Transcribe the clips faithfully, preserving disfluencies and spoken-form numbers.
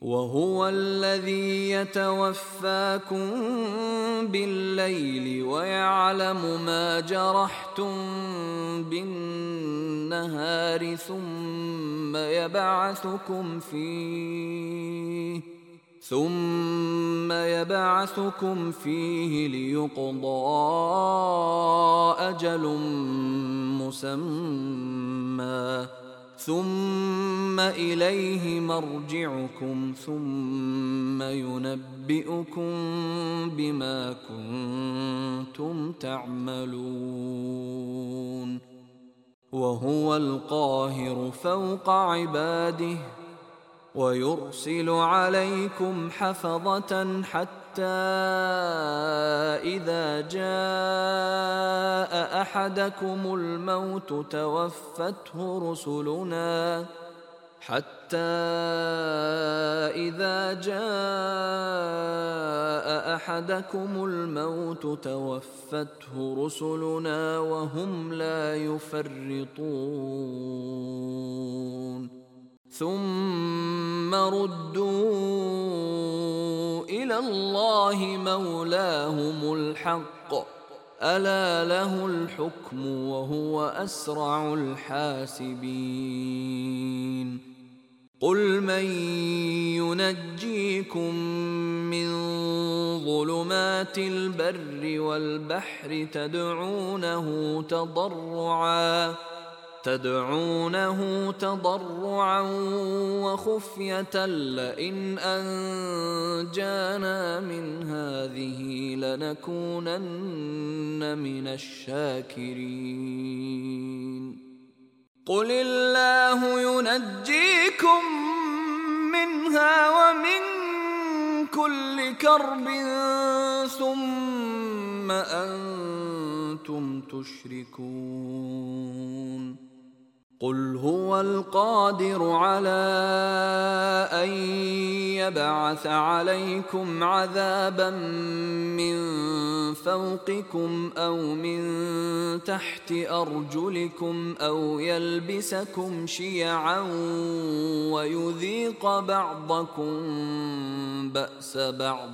وهو الذي يتوفاكم بالليل ويعلم ما جرحتم بالنهار ثم يبعثكم فيه ثم يبعثكم فيه ليقضى أجل مسمى ثم إليه مرجعكم ثم ينبئكم بما كنتم تعملون وهو القاهر فوق عباده ويرسل عليكم حفظة حتى إذا جاء أحدكم الموت توفته رسلنا حتى إذا جاء أحدكم الموت توفته رسلنا وهم لا يفرطون ثم ردوا إلى الله مولاهم الحق ألا له الحكم وهو أسرع الحاسبين قل من ينجيكم من ظلمات البر والبحر تدعونه تضرعا تدعونه تضرعا وخفية لئن أنجانا من هذه لنكونن من الشاكرين قل الله ينجيكم منها ومن كل كرب ثم أنتم تشركون قل هو القادر على أن يبعث عليكم عذابا من فوقكم أو من تحت أرجلكم أو يلبسكم شيعا ويذيق بعضكم بأس بعض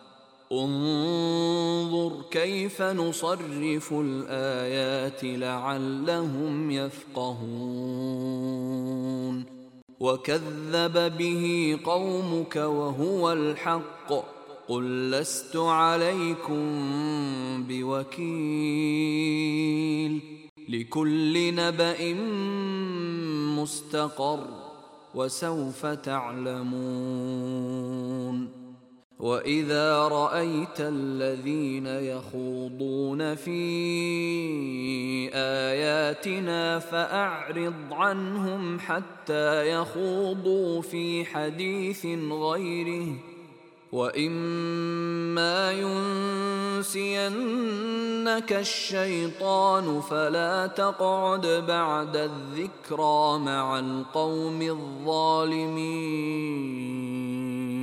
انظر كيف نصرف الآيات لعلهم يفقهون وكذب به قومك وهو الحق قل لست عليكم بوكيل لكل نبأ مستقر وسوف تعلمون وإذا رأيت الذين يخوضون في آياتنا فأعرض عنهم حتى يخوضوا في حديث غيره وإما ينسينك الشيطان فلا تقعد بعد الذكرى مع القوم الظالمين